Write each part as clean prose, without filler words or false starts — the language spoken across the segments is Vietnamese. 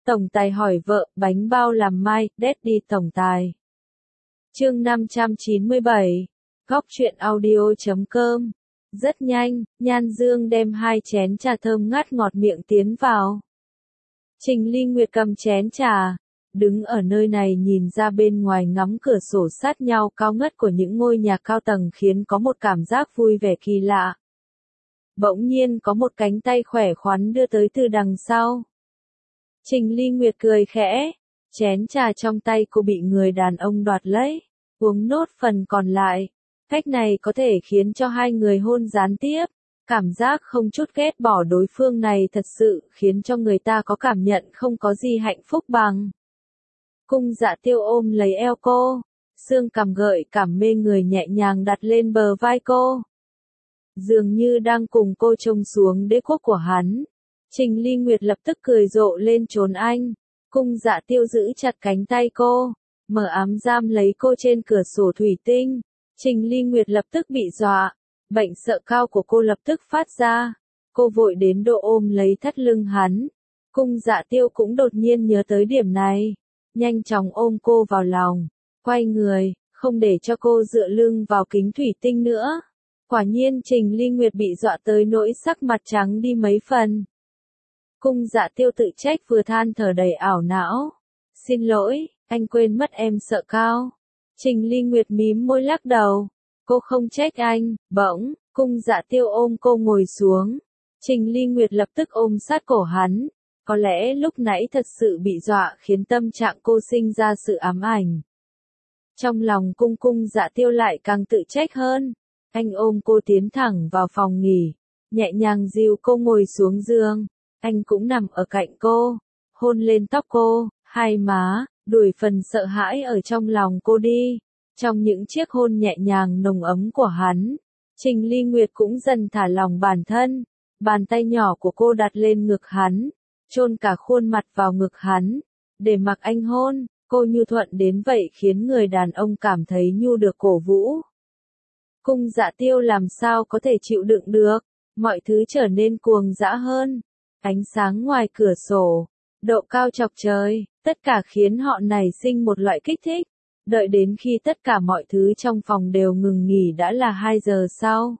Tổng tài hỏi vợ, bánh bao làm mai, Daddy tổng tài. Chương 597, Góc truyện audio.com. Rất nhanh, Nhan Dương đem 2 chén trà thơm ngát ngọt miệng tiến vào. Trình Ly Nguyệt cầm chén trà, đứng ở nơi này nhìn ra bên ngoài ngắm cửa sổ sát nhau cao ngất của những ngôi nhà cao tầng khiến có một cảm giác vui vẻ kỳ lạ. Bỗng nhiên có một cánh tay khỏe khoắn đưa tới từ đằng sau. Trình Ly Nguyệt cười khẽ, chén trà trong tay cô bị người đàn ông đoạt lấy, uống nốt phần còn lại. Cách này có thể khiến cho hai người hôn gián tiếp. Cảm giác không chút ghét bỏ đối phương này thật sự khiến cho người ta có cảm nhận không có gì hạnh phúc bằng. Cung Dạ Tiêu ôm lấy eo cô, xương cằm gợi cảm mê người nhẹ nhàng đặt lên bờ vai cô. Dường như đang cùng cô trông xuống đế quốc của hắn. Trình Ly Nguyệt lập tức cười rộ lên trốn anh. Cung Dạ Tiêu giữ chặt cánh tay cô, mở ám giam lấy cô trên cửa sổ thủy tinh. Trình Ly Nguyệt lập tức bị dọa. Bệnh sợ cao của cô lập tức phát ra. Cô vội đến độ ôm lấy thắt lưng hắn. Cung Dạ Tiêu cũng đột nhiên nhớ tới điểm này. Nhanh chóng ôm cô vào lòng. Quay người, không để cho cô dựa lưng vào kính thủy tinh nữa. Quả nhiên Trình Ly Nguyệt bị dọa tới nỗi sắc mặt trắng đi mấy phần. Cung Dạ Tiêu tự trách vừa than thở đầy ảo não. Xin lỗi, anh quên mất em sợ cao. Trình Ly Nguyệt mím môi lắc đầu. Cô không trách anh, bỗng, Cung Dạ Tiêu ôm cô ngồi xuống. Trình Ly Nguyệt lập tức ôm sát cổ hắn. Có lẽ lúc nãy thật sự bị dọa khiến tâm trạng cô sinh ra sự ám ảnh. Trong lòng Cung Dạ Tiêu lại càng tự trách hơn. Anh ôm cô tiến thẳng vào phòng nghỉ, nhẹ nhàng dìu cô ngồi xuống giường. Anh cũng nằm ở cạnh cô, hôn lên tóc cô, hai má, đuổi phần sợ hãi ở trong lòng cô đi. Trong những chiếc hôn nhẹ nhàng nồng ấm của hắn, Trình Ly Nguyệt cũng dần thả lòng bản thân. Bàn tay nhỏ của cô đặt lên ngực hắn, chôn cả khuôn mặt vào ngực hắn, để mặc anh hôn. Cô nhu thuận đến vậy khiến người đàn ông cảm thấy nhu được cổ vũ. Cung Dạ Tiêu làm sao có thể chịu đựng được, mọi thứ trở nên cuồng dã hơn. Ánh sáng ngoài cửa sổ, độ cao chọc trời, tất cả khiến họ nảy sinh một loại kích thích. Đợi đến khi tất cả mọi thứ trong phòng đều ngừng nghỉ đã là 2 giờ sau.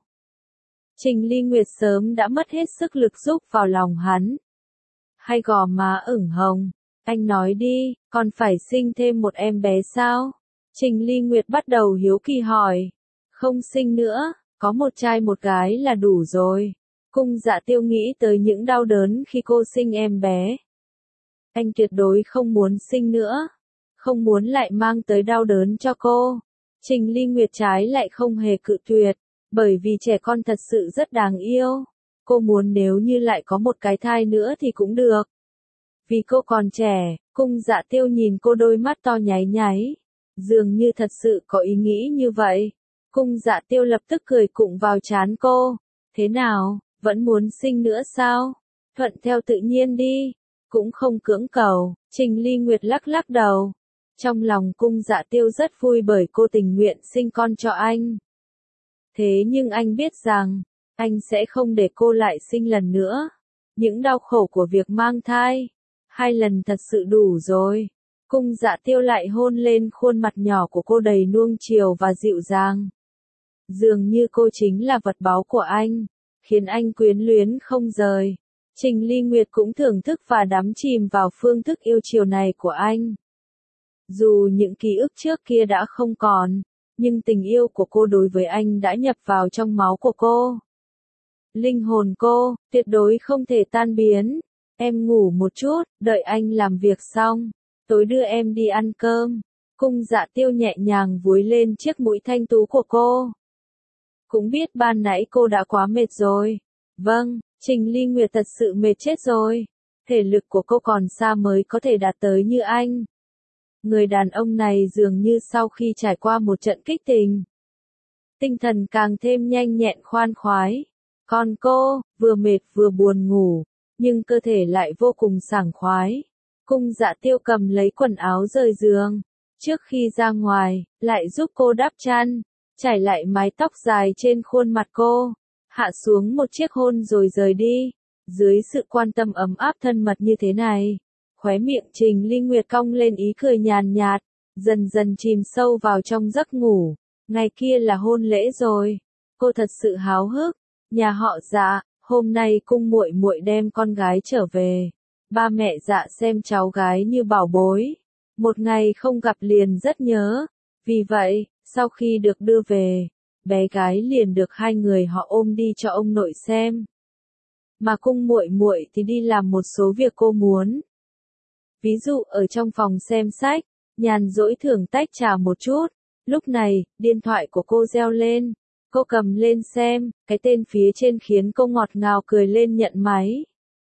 Trình Ly Nguyệt sớm đã mất hết sức lực rúc vào lòng hắn. Hai gò má ửng hồng, anh nói đi, còn phải sinh thêm một em bé sao? Trình Ly Nguyệt bắt đầu hiếu kỳ hỏi. Không sinh nữa, có một trai một gái là đủ rồi. Cung Dạ Tiêu nghĩ tới những đau đớn khi cô sinh em bé. Anh tuyệt đối không muốn sinh nữa. Không muốn lại mang tới đau đớn cho cô. Trình Ly Nguyệt trái lại không hề cự tuyệt, bởi vì trẻ con thật sự rất đáng yêu. Cô muốn nếu như lại có một cái thai nữa thì cũng được. Vì cô còn trẻ, Cung Dạ Tiêu nhìn cô đôi mắt to nháy nháy. Dường như thật sự có ý nghĩ như vậy. Cung Dạ Tiêu lập tức cười cụng vào trán cô. Thế nào, vẫn muốn sinh nữa sao? Thuận theo tự nhiên đi. Cũng không cưỡng cầu. Trình Ly Nguyệt lắc lắc đầu. Trong lòng Cung Dạ Tiêu rất vui bởi cô tình nguyện sinh con cho anh. Thế nhưng anh biết rằng, anh sẽ không để cô lại sinh lần nữa. Những đau khổ của việc mang thai, 2 lần thật sự đủ rồi. Cung Dạ Tiêu lại hôn lên khuôn mặt nhỏ của cô đầy nuông chiều và dịu dàng. Dường như cô chính là vật báu của anh, khiến anh quyến luyến không rời. Trình Ly Nguyệt cũng thưởng thức và đắm chìm vào phương thức yêu chiều này của anh. Dù những ký ức trước kia đã không còn, nhưng tình yêu của cô đối với anh đã nhập vào trong máu của cô. Linh hồn cô, tuyệt đối không thể tan biến. Em ngủ một chút, đợi anh làm việc xong, tối đưa em đi ăn cơm. Cung Dạ Tiêu nhẹ nhàng vúi lên chiếc mũi thanh tú của cô. Cũng biết ban nãy cô đã quá mệt rồi. Vâng, Trình Ly Nguyệt thật sự mệt chết rồi. Thể lực của cô còn xa mới có thể đạt tới như anh. Người đàn ông này dường như sau khi trải qua một trận kích tình, tinh thần càng thêm nhanh nhẹn khoan khoái. Còn cô, vừa mệt vừa buồn ngủ, nhưng cơ thể lại vô cùng sảng khoái. Cung Dạ Tiêu cầm lấy quần áo rời giường. Trước khi ra ngoài, lại giúp cô đắp chăn, trải lại mái tóc dài trên khuôn mặt cô, hạ xuống một chiếc hôn rồi rời đi. Dưới sự quan tâm ấm áp thân mật như thế này, Khóe miệng Trình Ly Nguyệt cong lên ý cười nhàn nhạt, dần dần chìm sâu vào trong giấc ngủ. Ngày kia là hôn lễ rồi. Cô thật sự háo hức. Nhà họ Dạ, hôm nay cung muội muội đem con gái trở về. Ba mẹ Dạ xem cháu gái như bảo bối. Một ngày không gặp liền rất nhớ. Vì vậy, sau khi được đưa về, bé gái liền được hai người họ ôm đi cho ông nội xem. Mà cung muội muội thì đi làm một số việc cô muốn. Ví dụ ở trong phòng xem sách, nhàn rỗi thưởng tách trà một chút. Lúc này, điện thoại của cô reo lên. Cô cầm lên xem, cái tên phía trên khiến cô ngọt ngào cười lên nhận máy.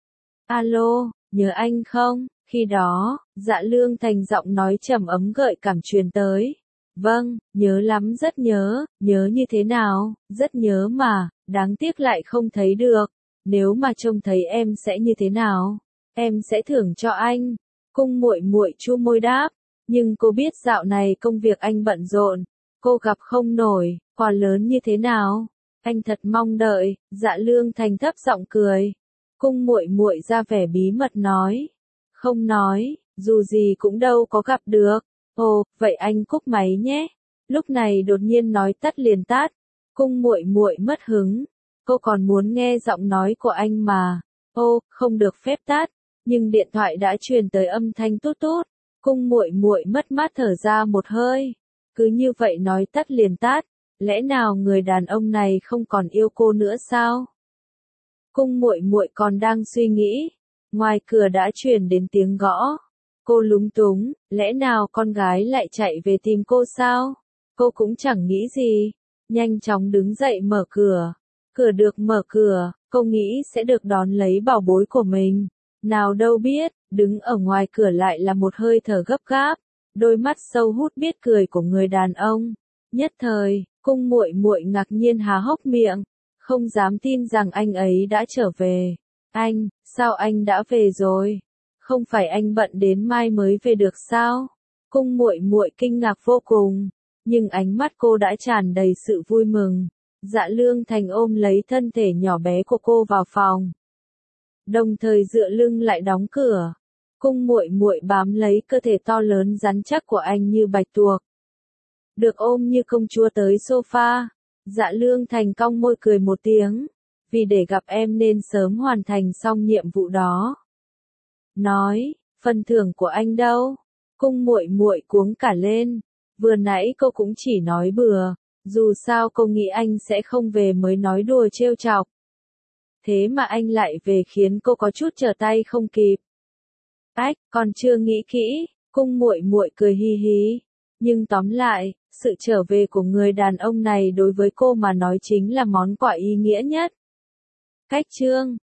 Alo, nhớ anh không? Khi đó, Dạ Lương Thành giọng nói trầm ấm gợi cảm truyền tới. Vâng, nhớ lắm rất nhớ, nhớ như thế nào, rất nhớ mà, đáng tiếc lại không thấy được. Nếu mà trông thấy em sẽ như thế nào? Em sẽ thưởng cho anh. Cung muội muội chu môi đáp, nhưng cô biết dạo này công việc anh bận rộn, cô gặp không nổi, quà lớn như thế nào? Anh thật mong đợi. Dạ Lương Thành thấp giọng cười. Cung muội muội ra vẻ bí mật nói, không nói, dù gì cũng đâu có gặp được. Ồ, vậy anh cúp máy nhé. Lúc này đột nhiên nói tắt liền tắt. Cung muội muội mất hứng. Cô còn muốn nghe giọng nói của anh mà. Ô, không được phép tắt. Nhưng điện thoại đã truyền tới âm thanh tút tút. Cung muội muội mất mát thở ra một hơi. Cứ như vậy nói tắt liền tắt. Lẽ nào người đàn ông này không còn yêu cô nữa sao? Cung muội muội còn đang suy nghĩ. Ngoài cửa đã truyền đến tiếng gõ. Cô lúng túng, lẽ nào con gái lại chạy về tìm cô sao? Cô cũng chẳng nghĩ gì. Nhanh chóng đứng dậy mở cửa. Cửa được mở cửa, cô nghĩ sẽ được đón lấy bảo bối của mình. Nào đâu biết, đứng ở ngoài cửa lại là một hơi thở gấp gáp. Đôi mắt sâu hút biết cười của người đàn ông. Nhất thời, cung muội muội ngạc nhiên há hốc miệng. Không dám tin rằng anh ấy đã trở về. Anh, sao anh đã về rồi? Không phải anh bận đến mai mới về được sao? Cung muội muội kinh ngạc vô cùng, nhưng ánh mắt cô đã tràn đầy sự vui mừng. Dạ Lương Thành ôm lấy thân thể nhỏ bé của cô vào phòng, đồng thời dựa lưng lại đóng cửa. Cung muội muội bám lấy cơ thể to lớn rắn chắc của anh như bạch tuộc, được ôm như công chúa tới sofa. Dạ Lương Thành cong môi cười một tiếng, vì để gặp em nên sớm hoàn thành xong nhiệm vụ đó. Nói, phần thưởng của anh đâu? Cung muội muội cuống cả lên. Vừa nãy cô cũng chỉ nói bừa, dù sao cô nghĩ anh sẽ không về mới nói đùa trêu chọc. Thế mà anh lại về khiến cô có chút trở tay không kịp. Ách, còn chưa nghĩ kỹ. Cung muội muội cười hi hí. Nhưng tóm lại, sự trở về của người đàn ông này đối với cô mà nói chính là món quà ý nghĩa nhất. Cách chương